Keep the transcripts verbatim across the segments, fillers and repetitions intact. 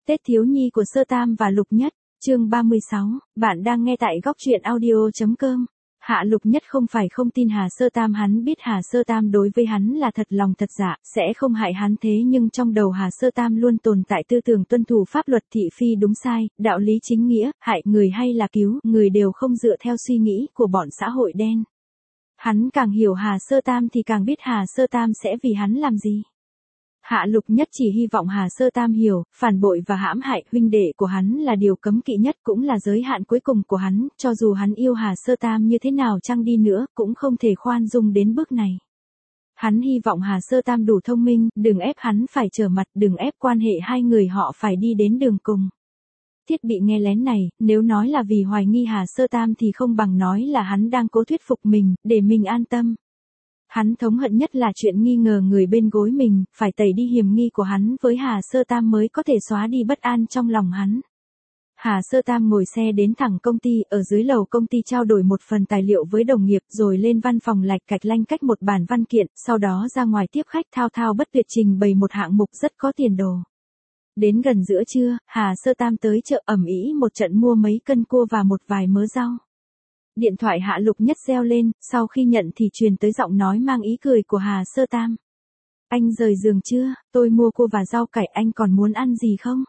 Tết thiếu nhi của Sơ Tam và Lục Nhất, chương ba mươi sáu, bạn đang nghe tại góc truyện audio.com. Hạ Lục Nhất không phải không tin Hà Sơ Tam, hắn biết Hà Sơ Tam đối với hắn là thật lòng thật dạ, sẽ không hại hắn, thế nhưng trong đầu Hà Sơ Tam luôn tồn tại tư tưởng tuân thủ pháp luật, thị phi đúng sai, đạo lý chính nghĩa, hại người hay là cứu người đều không dựa theo suy nghĩ của bọn xã hội đen. Hắn càng hiểu Hà Sơ Tam thì càng biết Hà Sơ Tam sẽ vì hắn làm gì. Hạ Lục Nhất chỉ hy vọng Hà Sơ Tam hiểu, phản bội và hãm hại huynh đệ của hắn là điều cấm kỵ nhất, cũng là giới hạn cuối cùng của hắn, cho dù hắn yêu Hà Sơ Tam như thế nào chăng đi nữa, cũng không thể khoan dung đến bước này. Hắn hy vọng Hà Sơ Tam đủ thông minh, đừng ép hắn phải trở mặt, đừng ép quan hệ hai người họ phải đi đến đường cùng. Thiết bị nghe lén này, nếu nói là vì hoài nghi Hà Sơ Tam thì không bằng nói là hắn đang cố thuyết phục mình, để mình an tâm. Hắn thống hận nhất là chuyện nghi ngờ người bên gối mình, phải tẩy đi hiểm nghi của hắn với Hà Sơ Tam mới có thể xóa đi bất an trong lòng hắn. Hà Sơ Tam ngồi xe đến thẳng công ty, ở dưới lầu công ty trao đổi một phần tài liệu với đồng nghiệp, rồi lên văn phòng lạch cạch lanh cách một bản văn kiện, sau đó ra ngoài tiếp khách thao thao bất tuyệt trình bày một hạng mục rất có tiền đồ. Đến gần giữa trưa, Hà Sơ Tam tới chợ ầm ĩ một trận mua mấy cân cua và một vài mớ rau. Điện thoại Hạ Lục Nhất reo lên, sau khi nhận thì truyền tới giọng nói mang ý cười của Hà Sơ Tam. Anh rời giường chưa, tôi mua cua và rau cải, anh còn muốn ăn gì không?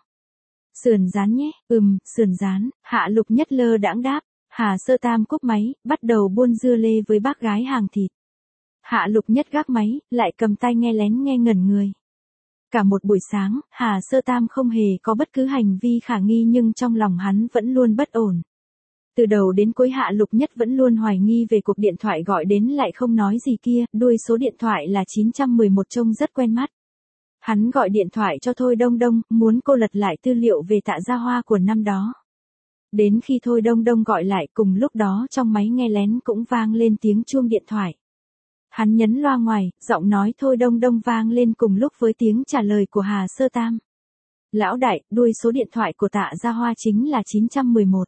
Sườn rán nhé, ừm, sườn rán, Hạ Lục Nhất lơ đãng đáp. Hà Sơ Tam cúp máy, bắt đầu buôn dưa lê với bác gái hàng thịt. Hạ Lục Nhất gác máy, lại cầm tai nghe lén nghe ngẩn người. Cả một buổi sáng, Hà Sơ Tam không hề có bất cứ hành vi khả nghi, nhưng trong lòng hắn vẫn luôn bất ổn. Từ đầu đến cuối Hạ Lục Nhất vẫn luôn hoài nghi về cuộc điện thoại gọi đến lại không nói gì kia, đuôi số điện thoại là chín một một trông rất quen mắt. Hắn gọi điện thoại cho Thôi Đông Đông, muốn cô lật lại tư liệu về Tạ Gia Hoa của năm đó. Đến khi Thôi Đông Đông gọi lại, cùng lúc đó trong máy nghe lén cũng vang lên tiếng chuông điện thoại. Hắn nhấn loa ngoài, giọng nói Thôi Đông Đông vang lên cùng lúc với tiếng trả lời của Hà Sơ Tam. Lão đại, đuôi số điện thoại của Tạ Gia Hoa chính là chín một một.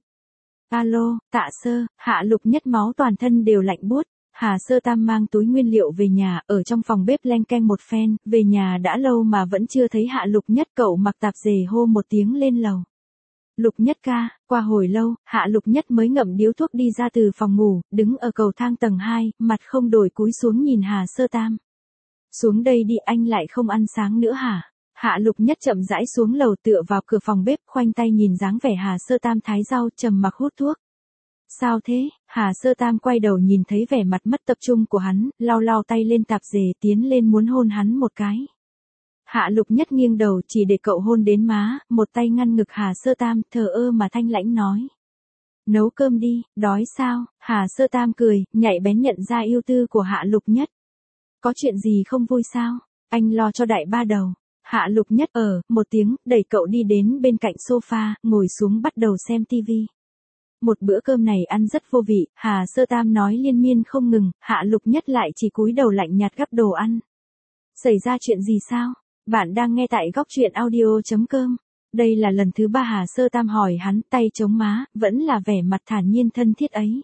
Alo, Tạ Sơ, Hạ Lục Nhất máu toàn thân đều lạnh buốt. Hà Sơ Tam mang túi nguyên liệu về nhà, ở trong phòng bếp leng keng một phen, về nhà đã lâu mà vẫn chưa thấy Hạ Lục Nhất, cậu mặc tạp dề hô một tiếng lên lầu. Lục Nhất ca, qua hồi lâu, Hạ Lục Nhất mới ngậm điếu thuốc đi ra từ phòng ngủ, đứng ở cầu thang tầng hai, mặt không đổi cúi xuống nhìn Hà Sơ Tam. Xuống đây đi, anh lại không ăn sáng nữa hả? Hạ Lục Nhất chậm rãi xuống lầu tựa vào cửa phòng bếp, khoanh tay nhìn dáng vẻ Hà Sơ Tam thái rau, trầm mặc hút thuốc. Sao thế? Hà Sơ Tam quay đầu nhìn thấy vẻ mặt mất tập trung của hắn, lau lau tay lên tạp dề, tiến lên muốn hôn hắn một cái. Hạ Lục Nhất nghiêng đầu chỉ để cậu hôn đến má, một tay ngăn ngực Hà Sơ Tam, thờ ơ mà thanh lãnh nói. Nấu cơm đi, đói sao? Hà Sơ Tam cười, nhạy bén nhận ra yêu tư của Hạ Lục Nhất. Có chuyện gì không vui sao? Anh lo cho đại ba đầu. Hạ Lục Nhất ở, một tiếng, đẩy cậu đi đến bên cạnh sofa, ngồi xuống bắt đầu xem tivi. Một bữa cơm này ăn rất vô vị, Hà Sơ Tam nói liên miên không ngừng, Hạ Lục Nhất lại chỉ cúi đầu lạnh nhạt gắp đồ ăn. Xảy ra chuyện gì sao? Bạn đang nghe tại góc truyện audio.com. Đây là lần thứ ba Hà Sơ Tam hỏi hắn, tay chống má, vẫn là vẻ mặt thản nhiên thân thiết ấy.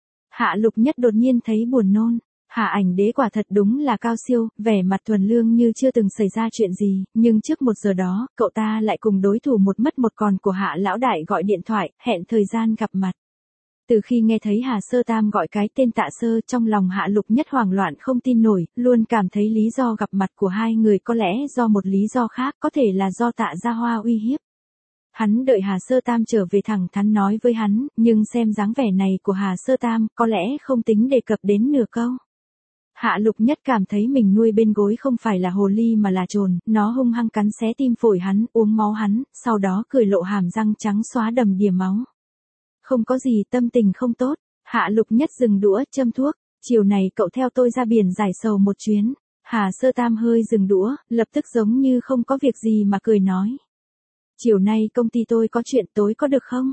Hạ Lục Nhất đột nhiên thấy buồn nôn. Hạ Ảnh Đế quả thật đúng là cao siêu, vẻ mặt thuần lương như chưa từng xảy ra chuyện gì, nhưng trước một giờ đó, cậu ta lại cùng đối thủ một mất một còn của Hạ Lão Đại gọi điện thoại, hẹn thời gian gặp mặt. Từ khi nghe thấy Hà Sơ Tam gọi cái tên Tạ Sơ, trong lòng Hạ Lục Nhất hoảng loạn không tin nổi, luôn cảm thấy lý do gặp mặt của hai người có lẽ do một lý do khác, có thể là do Tạ Gia Hoa uy hiếp. Hắn đợi Hà Sơ Tam trở về thẳng thắn nói với hắn, nhưng xem dáng vẻ này của Hà Sơ Tam, có lẽ không tính đề cập đến nửa câu. Hạ Lục Nhất cảm thấy mình nuôi bên gối không phải là hồ ly mà là trồn, nó hung hăng cắn xé tim phổi hắn, uống máu hắn, sau đó cười lộ hàm răng trắng xóa đầm đìa máu. Không có gì, tâm tình không tốt. Hạ Lục Nhất dừng đũa, châm thuốc. Chiều này cậu theo tôi ra biển giải sầu một chuyến. Hà Sơ Tam hơi dừng đũa, lập tức giống như không có việc gì mà cười nói. Chiều nay công ty tôi có chuyện, tối có được không?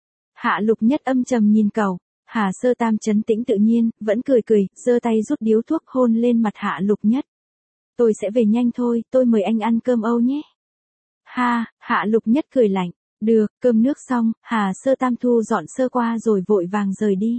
Hạ Lục Nhất âm trầm nhìn cậu. Hà Sơ Tam trấn tĩnh tự nhiên, vẫn cười cười, giơ tay rút điếu thuốc hôn lên mặt Hạ Lục Nhất. Tôi sẽ về nhanh thôi, tôi mời anh ăn cơm Âu nhé. Ha, Hạ Lục Nhất cười lạnh. Được, cơm nước xong, Hà Sơ Tam thu dọn sơ qua rồi vội vàng rời đi.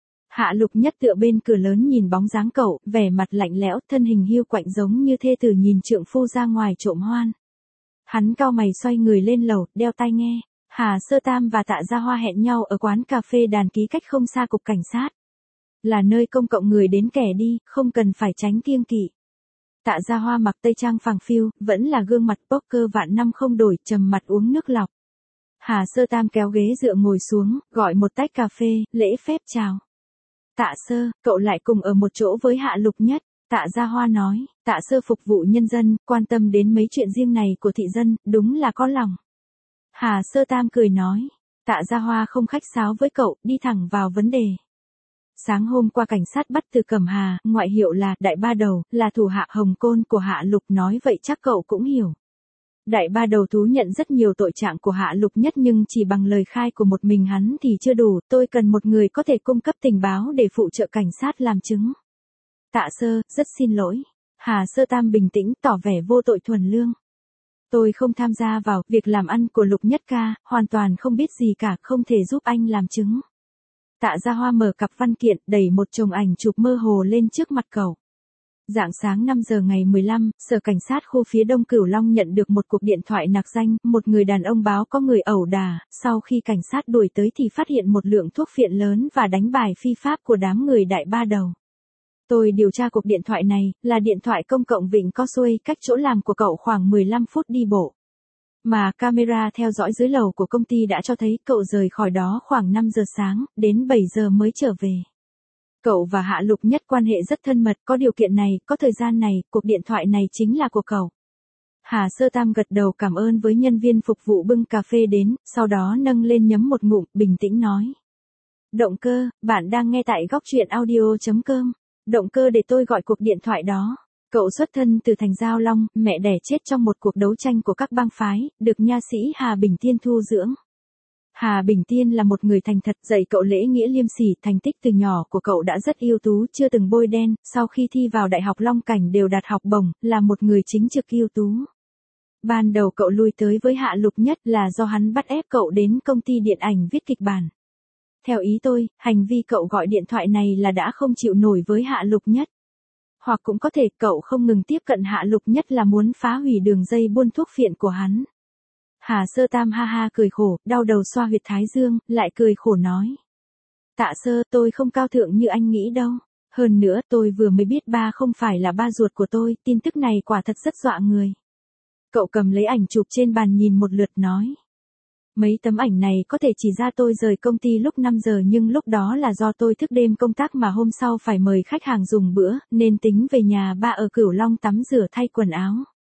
Hạ Lục Nhất tựa bên cửa lớn nhìn bóng dáng cậu, vẻ mặt lạnh lẽo, thân hình hiu quạnh giống như thê tử nhìn trượng phu ra ngoài trộm hoan. Hắn cau mày xoay người lên lầu, đeo tai nghe. Hà Sơ Tam và Tạ Gia Hoa hẹn nhau ở quán cà phê Đàn Ký cách không xa cục cảnh sát. Là nơi công cộng người đến kẻ đi, không cần phải tránh kiêng kỵ. Tạ Gia Hoa mặc tây trang phẳng phiu, vẫn là gương mặt poker vạn năm không đổi, trầm mặt uống nước lọc. Hà Sơ Tam kéo ghế dựa ngồi xuống, gọi một tách cà phê, lễ phép chào. Tạ Sơ, cậu lại cùng ở một chỗ với Hạ Lục Nhất. Tạ Gia Hoa nói, Tạ Sơ phục vụ nhân dân, quan tâm đến mấy chuyện riêng này của thị dân, đúng là có lòng. Hà Sơ Tam cười nói, Tạ Gia Hoa không khách sáo với cậu, đi thẳng vào vấn đề. Sáng hôm qua cảnh sát bắt Từ Cẩm Hà, ngoại hiệu là Đại Ba Đầu, là thủ hạ Hồng Côn của Hạ Lục, nói vậy chắc cậu cũng hiểu. Đại Ba Đầu thú nhận rất nhiều tội trạng của Hạ Lục Nhất nhưng chỉ bằng lời khai của một mình hắn thì chưa đủ, tôi cần một người có thể cung cấp tình báo để phụ trợ cảnh sát làm chứng. Tạ Sơ, rất xin lỗi. Hà Sơ Tam bình tĩnh tỏ vẻ vô tội thuần lương. Tôi không tham gia vào việc làm ăn của Lục Nhất ca, hoàn toàn không biết gì cả, không thể giúp anh làm chứng. Tạ Gia Hoa mở cặp văn kiện, đẩy một chồng ảnh chụp mơ hồ lên trước mặt cậu. Rạng sáng năm giờ ngày mười lăm, Sở Cảnh sát khu phía Đông Cửu Long nhận được một cuộc điện thoại nạc danh, một người đàn ông báo có người ẩu đả, sau khi cảnh sát đuổi tới thì phát hiện một lượng thuốc phiện lớn và đánh bài phi pháp của đám người Đại Ba Đầu. Tôi điều tra cuộc điện thoại này, là điện thoại công cộng Vịnh Causeway, cách chỗ làm của cậu khoảng mười lăm phút đi bộ. Mà camera theo dõi dưới lầu của công ty đã cho thấy cậu rời khỏi đó khoảng năm giờ sáng, đến bảy giờ mới trở về. Cậu và Hạ Lục Nhất quan hệ rất thân mật, có điều kiện này, có thời gian này, cuộc điện thoại này chính là của cậu. Hà Sơ Tam gật đầu cảm ơn với nhân viên phục vụ bưng cà phê đến, sau đó nâng lên nhấm một ngụm, bình tĩnh nói. Động cơ, bạn đang nghe tại góc truyện audio chấm com. Động cơ để tôi gọi cuộc điện thoại đó. Cậu xuất thân từ thành Giao Long, mẹ đẻ chết trong một cuộc đấu tranh của các bang phái, được nha sĩ Hà Bình Tiên thu dưỡng. Hà Bình Tiên là một người thành thật, dạy cậu lễ nghĩa liêm sỉ, thành tích từ nhỏ của cậu đã rất ưu tú, chưa từng bôi đen, sau khi thi vào Đại học Long Cảnh đều đạt học bổng, là một người chính trực ưu tú. Ban đầu cậu lui tới với Hạ Lục Nhất là do hắn bắt ép cậu đến công ty điện ảnh viết kịch bản. Theo ý tôi, hành vi cậu gọi điện thoại này là đã không chịu nổi với Hạ Lục Nhất. Hoặc cũng có thể cậu không ngừng tiếp cận Hạ Lục Nhất là muốn phá hủy đường dây buôn thuốc phiện của hắn. Hà Sơ Tam ha ha cười khổ, đau đầu xoa huyệt thái dương, lại cười khổ nói. Tạ Sơ, tôi không cao thượng như anh nghĩ đâu. Hơn nữa, tôi vừa mới biết ba không phải là ba ruột của tôi, tin tức này quả thật rất dọa người. Cậu cầm lấy ảnh chụp trên bàn nhìn một lượt nói. Mấy tấm ảnh này có thể chỉ ra tôi rời công ty lúc năm giờ nhưng lúc đó là do tôi thức đêm công tác mà hôm sau phải mời khách hàng dùng bữa, nên tính về nhà ba ở Cửu Long tắm rửa thay quần áo.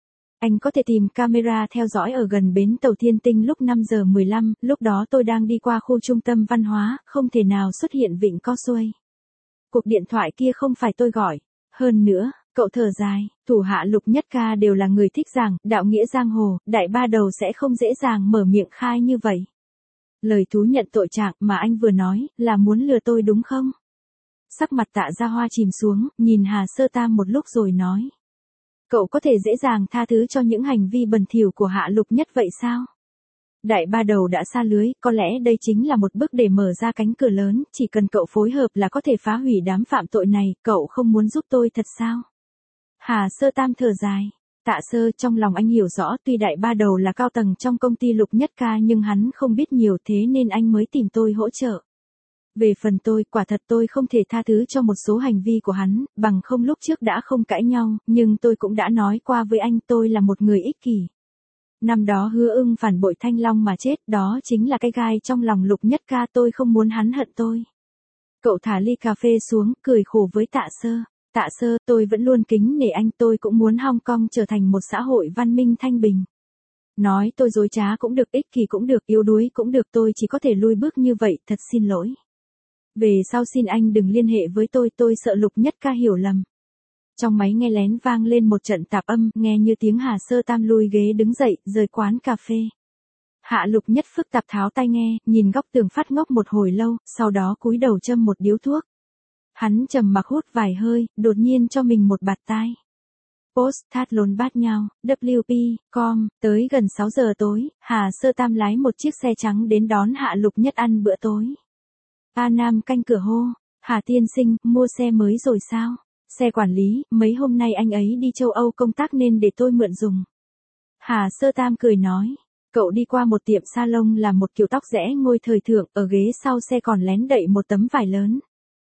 Anh có thể tìm camera theo dõi ở gần bến tàu Thiên Tinh lúc năm giờ mười lăm, lúc đó tôi đang đi qua khu trung tâm văn hóa, không thể nào xuất hiện Vịnh Causeway. Cuộc điện thoại kia không phải tôi gọi. Hơn nữa, cậu thở dài, thủ hạ Lục Nhất ca đều là người thích giảng, đạo nghĩa giang hồ, Đại Ba Đầu sẽ không dễ dàng mở miệng khai như vậy. Lời thú nhận tội trạng mà anh vừa nói, là muốn lừa tôi đúng không? Sắc mặt Tạ Gia Hoa chìm xuống, nhìn Hà Sơ Tam một lúc rồi nói. Cậu có thể dễ dàng tha thứ cho những hành vi bẩn thỉu của Hạ Lục Nhất vậy sao? Đại Ba Đầu đã sa lưới, có lẽ đây chính là một bước để mở ra cánh cửa lớn, chỉ cần cậu phối hợp là có thể phá hủy đám phạm tội này, cậu không muốn giúp tôi thật sao? Hà Sơ Tam thở dài. Tạ Sơ, trong lòng anh hiểu rõ tuy Đại Ba Đầu là cao tầng trong công ty Lục Nhất ca nhưng hắn không biết nhiều thế nên anh mới tìm tôi hỗ trợ. Về phần tôi, quả thật tôi không thể tha thứ cho một số hành vi của hắn, bằng không lúc trước đã không cãi nhau, nhưng tôi cũng đã nói qua với anh tôi là một người ích kỷ. Năm đó Hứa Ưng phản bội Thanh Long mà chết, đó chính là cái gai trong lòng Lục Nhất ca, tôi không muốn hắn hận tôi. Cậu thả ly cà phê xuống, cười khổ với Tạ Sơ. Tạ Sơ, tôi vẫn luôn kính nể anh, tôi cũng muốn Hong Kong trở thành một xã hội văn minh thanh bình. Nói tôi dối trá cũng được, ích kỷ cũng được, yếu đuối cũng được, tôi chỉ có thể lui bước như vậy, thật xin lỗi. Về sau xin anh đừng liên hệ với tôi, tôi sợ Lục Nhất ca hiểu lầm. Trong máy nghe lén vang lên một trận tạp âm, nghe như tiếng Hà Sơ Tam lui ghế đứng dậy, rời quán cà phê. Hạ Lục Nhất phức tạp tháo tai nghe, nhìn góc tường phát ngốc một hồi lâu, sau đó cúi đầu châm một điếu thuốc. Hắn trầm mặc hút vài hơi, đột nhiên cho mình một bạt tai. Postcard lốn bát nhau, W P, com, tới gần sáu giờ tối, Hà Sơ Tam lái một chiếc xe trắng đến đón Hạ Lục Nhất ăn bữa tối. A Nam canh cửa hô, Hà tiên sinh, mua xe mới rồi sao? Xe quản lý, mấy hôm nay anh ấy đi châu Âu công tác nên để tôi mượn dùng. Hà Sơ Tam cười nói. Cậu đi qua một tiệm salon làm một kiểu tóc rẽ ngôi thời thượng, ở ghế sau xe còn lén đậy một tấm vải lớn.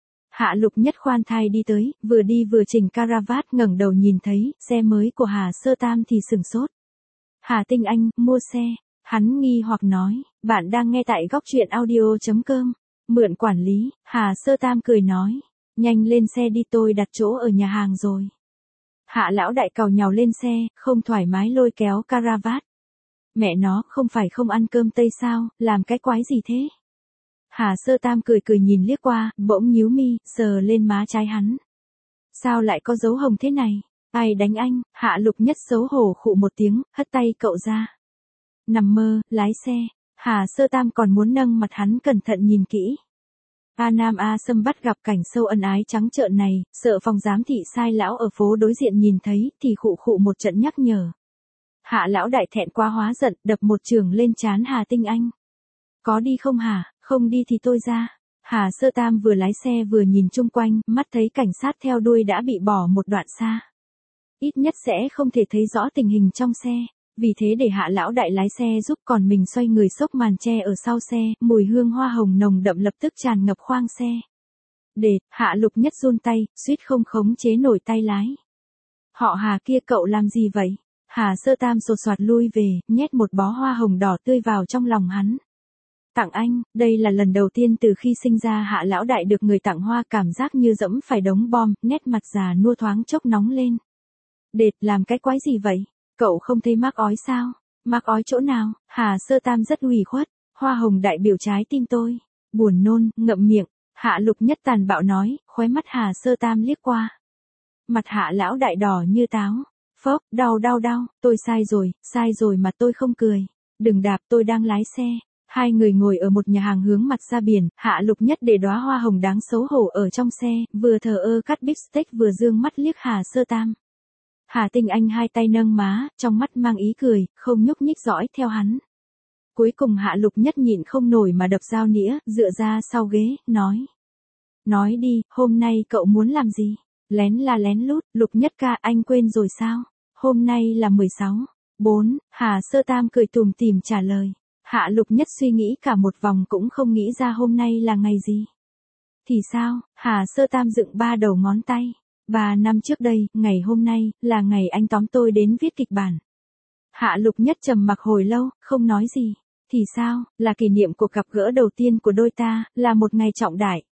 Hạ Lục Nhất khoan thai đi tới, vừa đi vừa chỉnh caravat, ngẩng đầu nhìn thấy xe mới của Hà Sơ Tam thì sửng sốt. Hà Tinh Anh, mua xe. Hắn nghi hoặc nói, bạn đang nghe tại góc truyện audio.com. Mượn quản lý, Hà Sơ Tam cười nói. Nhanh lên xe đi, tôi đặt chỗ ở nhà hàng rồi. Hạ lão đại càu nhàu lên xe, không thoải mái lôi kéo caravat. Mẹ nó, không phải không ăn cơm tây sao, làm cái quái gì thế? Hà Sơ Tam cười cười nhìn liếc qua, bỗng nhíu mi, sờ lên má trái hắn. Sao lại có dấu hồng thế này? Ai đánh anh? Hạ Lục Nhất xấu hổ khụ một tiếng, hất tay cậu ra. Nằm mơ, lái xe. Hà Sơ Tam còn muốn nâng mặt hắn cẩn thận nhìn kỹ. A Nam A Sâm bắt gặp cảnh sâu ân ái trắng trợn này, sợ phòng giám thị sai lão ở phố đối diện nhìn thấy, thì khụ khụ một trận nhắc nhở. Hạ lão đại thẹn quá hóa giận, đập một chưởng lên trán Hà Tinh Anh. Có đi không hả? Không đi thì tôi ra. Hà Sơ Tam vừa lái xe vừa nhìn chung quanh, mắt thấy cảnh sát theo đuôi đã bị bỏ một đoạn xa. Ít nhất sẽ không thể thấy rõ tình hình trong xe. Vì thế để Hạ lão đại lái xe giúp, còn mình xoay người xốc màn che ở sau xe, mùi hương hoa hồng nồng đậm lập tức tràn ngập khoang xe. Để, Hạ Lục Nhất run tay, suýt không khống chế nổi tay lái. Họ Hà kia, cậu làm gì vậy? Hà Sơ Tam sột soạt lui về, nhét một bó hoa hồng đỏ tươi vào trong lòng hắn. Tặng anh, đây là lần đầu tiên từ khi sinh ra Hạ lão đại được người tặng hoa, cảm giác như dẫm phải đống bom, nét mặt già nua thoáng chốc nóng lên. Đệt, làm cái quái gì vậy? Cậu không thấy mắc ói sao? Mắc ói chỗ nào? Hà Sơ Tam rất ủy khuất, hoa hồng đại biểu trái tim tôi. Buồn nôn, ngậm miệng. Hạ Lục Nhất tàn bạo nói, khóe mắt Hà Sơ Tam liếc qua. Mặt Hạ lão đại đỏ như táo. Phốc, đau đau đau, tôi sai rồi, sai rồi mà tôi không cười. Đừng đạp, tôi đang lái xe. Hai người ngồi ở một nhà hàng hướng mặt ra biển, Hạ Lục Nhất để đóa hoa hồng đáng xấu hổ ở trong xe, vừa thờ ơ cắt bít steak vừa dương mắt liếc Hà Sơ Tam. Hà Tinh Anh hai tay nâng má, trong mắt mang ý cười, không nhúc nhích dõi theo hắn. Cuối cùng Hạ Lục Nhất nhịn không nổi mà đập dao nĩa, dựa ra sau ghế, nói. Nói đi, hôm nay cậu muốn làm gì? Lén là lén lút, Lục Nhất ca, anh quên rồi sao? Hôm nay là mười sáu, bốn, Hà Sơ Tam cười tủm tỉm trả lời. Hạ Lục Nhất suy nghĩ cả một vòng cũng không nghĩ ra hôm nay là ngày gì. Thì sao? Hà Sơ Tam dựng ba đầu ngón tay. Ba năm trước đây, ngày hôm nay, là ngày anh tóm tôi đến viết kịch bản. Hạ Lục Nhất trầm mặc hồi lâu, không nói gì. Thì sao? Là kỷ niệm cuộc gặp gỡ đầu tiên của đôi ta, là một ngày trọng đại.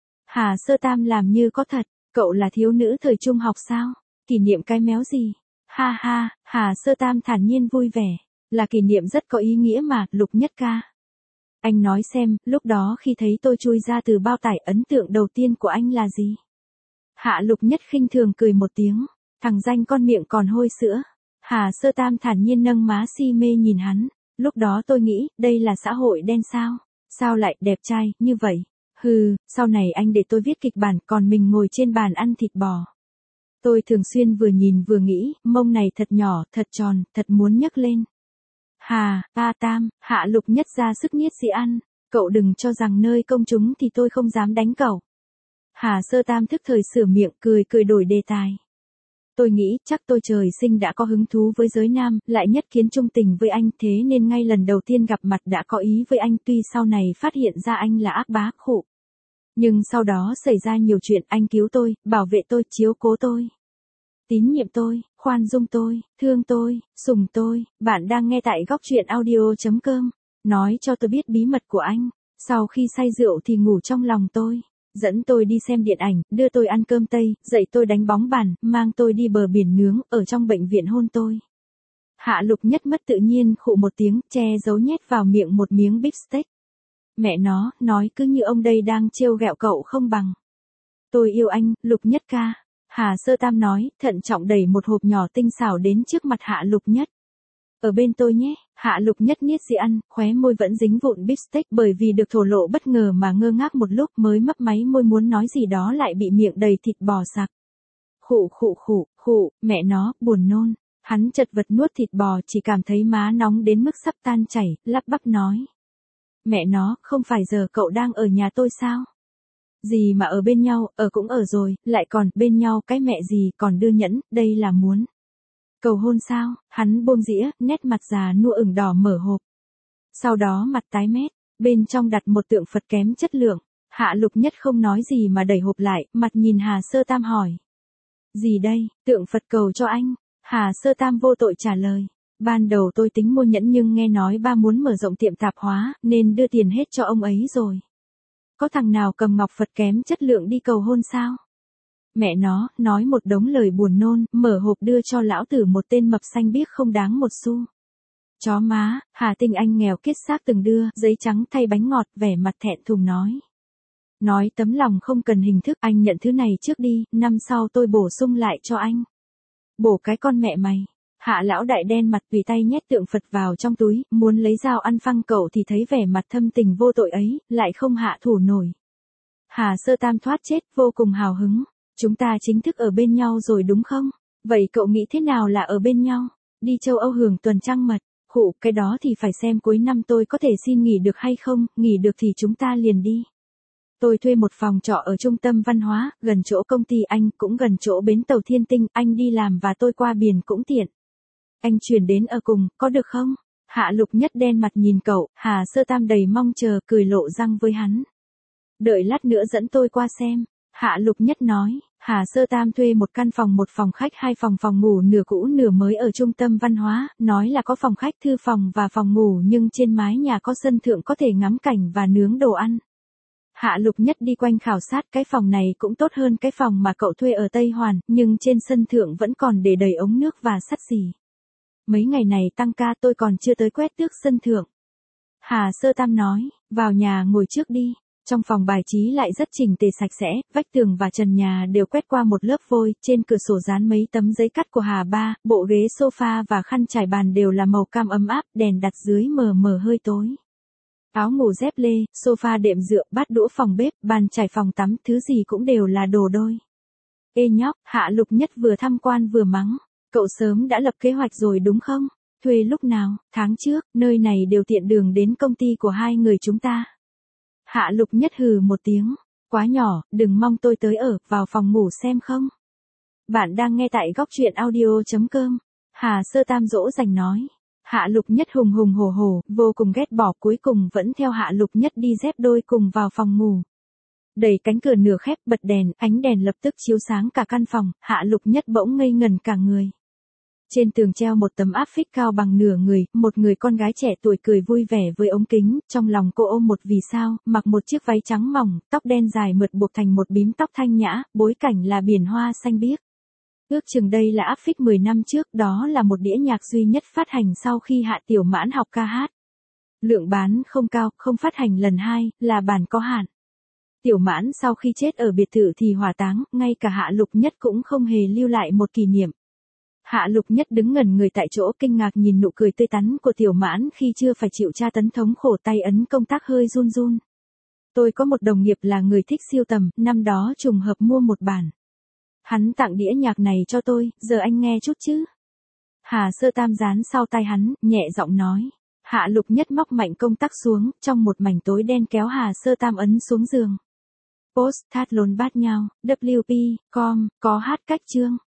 Hà Sơ Tam làm như có thật, cậu là thiếu nữ thời trung học sao? Kỷ niệm cái méo gì? Ha ha, Hà Sơ Tam thản nhiên vui vẻ. Là kỷ niệm rất có ý nghĩa mà, Lục Nhất ca. Anh nói xem, lúc đó khi thấy tôi chui ra từ bao tải, ấn tượng đầu tiên của anh là gì? Hạ Lục Nhất khinh thường cười một tiếng. Thằng danh con miệng còn hôi sữa. Hà Sơ Tam thản nhiên nâng má si mê nhìn hắn. Lúc đó tôi nghĩ, đây là xã hội đen sao? Sao lại đẹp trai, như vậy? Hừ, sau này anh để tôi viết kịch bản, còn mình ngồi trên bàn ăn thịt bò. Tôi thường xuyên vừa nhìn vừa nghĩ, mông này thật nhỏ, thật tròn, thật muốn nhấc lên. Hà, A Tam, Hạ Lục Nhất ra sức nhiết xì ăn. Cậu đừng cho rằng nơi công chúng thì tôi không dám đánh cậu. Hà Sơ Tam thức thời sửa miệng, cười cười đổi đề tài. Tôi nghĩ chắc tôi trời sinh đã có hứng thú với giới nam, lại nhất kiến trung tình với anh, thế nên ngay lần đầu tiên gặp mặt đã có ý với anh, tuy sau này phát hiện ra anh là ác bá khụ. Nhưng sau đó xảy ra nhiều chuyện, anh cứu tôi, bảo vệ tôi, chiếu cố tôi. Tín nhiệm tôi, khoan dung tôi, thương tôi, sủng tôi. Bạn đang nghe tại góc truyện audio.com. Nói cho tôi biết bí mật của anh. Sau khi say rượu thì ngủ trong lòng tôi. Dẫn tôi đi xem điện ảnh, đưa tôi ăn cơm Tây, dạy tôi đánh bóng bàn, mang tôi đi bờ biển nướng, ở trong bệnh viện hôn tôi. Hạ Lục Nhất mất tự nhiên khụ một tiếng, che giấu nhét vào miệng một miếng beef steak. Mẹ nó, nói cứ như ông đây đang trêu ghẹo cậu không bằng. Tôi yêu anh, Lục Nhất ca. Hà Sơ Tam nói, thận trọng đẩy một hộp nhỏ tinh xảo đến trước mặt Hạ Lục Nhất. Ở bên tôi nhé. Hạ Lục Nhất niết xì ăn, khóe môi vẫn dính vụn beef steak, bởi vì được thổ lộ bất ngờ mà ngơ ngác một lúc, mới mấp máy môi muốn nói gì đó lại bị miệng đầy thịt bò sặc. Khụ khụ khụ, khụ, mẹ nó, buồn nôn. Hắn chật vật nuốt thịt bò, chỉ cảm thấy má nóng đến mức sắp tan chảy, lắp bắp nói. Mẹ nó, không phải giờ cậu đang ở nhà tôi sao? Gì mà ở bên nhau, ở cũng ở rồi, lại còn bên nhau cái mẹ gì, còn đưa nhẫn, đây là muốn. Cầu hôn sao? Hắn buông dĩa, nét mặt già nua ửng đỏ mở hộp. Sau đó mặt tái mét, bên trong đặt một tượng Phật kém chất lượng. Hạ Lục Nhất không nói gì mà đẩy hộp lại, mặt nhìn Hà Sơ Tam hỏi. Gì đây? Tượng Phật cầu cho anh. Hà Sơ Tam vô tội trả lời. Ban đầu tôi tính mua nhẫn nhưng nghe nói ba muốn mở rộng tiệm tạp hóa, nên đưa tiền hết cho ông ấy rồi. Có thằng nào cầm ngọc Phật kém chất lượng đi cầu hôn sao? Mẹ nó, nói một đống lời buồn nôn, mở hộp đưa cho lão tử một tên mập xanh biếc không đáng một xu. Chó má, Hà Tinh Anh nghèo kiết xác từng đưa, giấy trắng thay bánh ngọt, vẻ mặt thẹn thùng nói. Nói tấm lòng không cần hình thức, anh nhận thứ này trước đi, năm sau tôi bổ sung lại cho anh. Bổ cái con mẹ mày. Hạ lão đại đen mặt tùy tay nhét tượng Phật vào trong túi, muốn lấy dao ăn phăng cậu thì thấy vẻ mặt thâm tình vô tội ấy, lại không hạ thủ nổi. Hà Sơ Tam thoát chết, vô cùng hào hứng. Chúng ta chính thức ở bên nhau rồi đúng không? Vậy cậu nghĩ thế nào là ở bên nhau? Đi châu Âu hưởng tuần trăng mật. Khụ, cái đó thì phải xem cuối năm tôi có thể xin nghỉ được hay không, nghỉ được thì chúng ta liền đi. Tôi thuê một phòng trọ ở trung tâm văn hóa, gần chỗ công ty anh, cũng gần chỗ bến tàu Thiên Tinh, anh đi làm và tôi qua biển cũng tiện. Anh chuyển đến ở cùng, có được không? Hạ Lục Nhất đen mặt nhìn cậu, Hà Sơ Tam đầy mong chờ, cười lộ răng với hắn. Đợi lát nữa dẫn tôi qua xem. Hạ Lục Nhất nói, Hà Sơ Tam thuê một căn phòng một phòng khách hai phòng phòng ngủ nửa cũ nửa mới ở trung tâm văn hóa, nói là có phòng khách thư phòng và phòng ngủ nhưng trên mái nhà có sân thượng có thể ngắm cảnh và nướng đồ ăn. Hạ Lục Nhất đi quanh khảo sát cái phòng này cũng tốt hơn cái phòng mà cậu thuê ở Tây Hoàn, nhưng trên sân thượng vẫn còn để đầy ống nước và sắt xì. Mấy ngày này tăng ca tôi còn chưa tới quét tước sân thượng. Hà Sơ Tam nói, vào nhà ngồi trước đi. Trong phòng bài trí lại rất chỉnh tề sạch sẽ, vách tường và trần nhà đều quét qua một lớp vôi, trên cửa sổ dán mấy tấm giấy cắt của Hà Ba, bộ ghế sofa và khăn trải bàn đều là màu cam ấm áp, đèn đặt dưới mờ mờ hơi tối. Áo ngủ dép lê, sofa đệm dựa, bát đũa phòng bếp, bàn chải phòng tắm, thứ gì cũng đều là đồ đôi. Ê nhóc, Hạ Lục Nhất vừa tham quan vừa mắng. Cậu sớm đã lập kế hoạch rồi đúng không? Thuê lúc nào? Tháng trước, nơi này đều tiện đường đến công ty của hai người chúng ta. Hạ Lục Nhất hừ một tiếng. Quá nhỏ, đừng mong tôi tới ở, vào phòng ngủ xem không? Bạn đang nghe tại góc truyện audio chấm com. Hà Sơ Tam dỗ dành nói. Hạ Lục Nhất hùng hùng hổ hổ, vô cùng ghét bỏ, cuối cùng vẫn theo Hạ Lục Nhất đi dép đôi cùng vào phòng ngủ. Đẩy cánh cửa nửa khép, bật đèn, ánh đèn lập tức chiếu sáng cả căn phòng, Hạ Lục Nhất bỗng ngây ngần cả người. Trên tường treo một tấm áp phích cao bằng nửa người, một người con gái trẻ tuổi cười vui vẻ với ống kính, trong lòng cô ôm một vì sao, mặc một chiếc váy trắng mỏng, tóc đen dài mượt buộc thành một bím tóc thanh nhã, bối cảnh là biển hoa xanh biếc. Ước chừng đây là áp phích mười năm trước, đó là một đĩa nhạc duy nhất phát hành sau khi Hạ Tiểu Mãn học ca hát. Lượng bán không cao, không phát hành lần hai, là bản có hạn. Tiểu Mãn sau khi chết ở biệt thự thì hỏa táng, ngay cả Hạ Lục Nhất cũng không hề lưu lại một kỷ niệm. Hạ Lục Nhất đứng ngẩn người tại chỗ kinh ngạc nhìn nụ cười tươi tắn của Tiểu Mãn khi chưa phải chịu tra tấn thống khổ, tay ấn công tắc hơi run run. Tôi có một đồng nghiệp là người thích sưu tầm, năm đó trùng hợp mua một bản. Hắn tặng đĩa nhạc này cho tôi, giờ anh nghe chút chứ. Hà Sơ Tam dán sau tai hắn, nhẹ giọng nói. Hạ Lục Nhất móc mạnh công tắc xuống, trong một mảnh tối đen kéo Hà Sơ Tam ấn xuống giường. Post, thát lốn bát nhau, W P, com, có hát cách chương.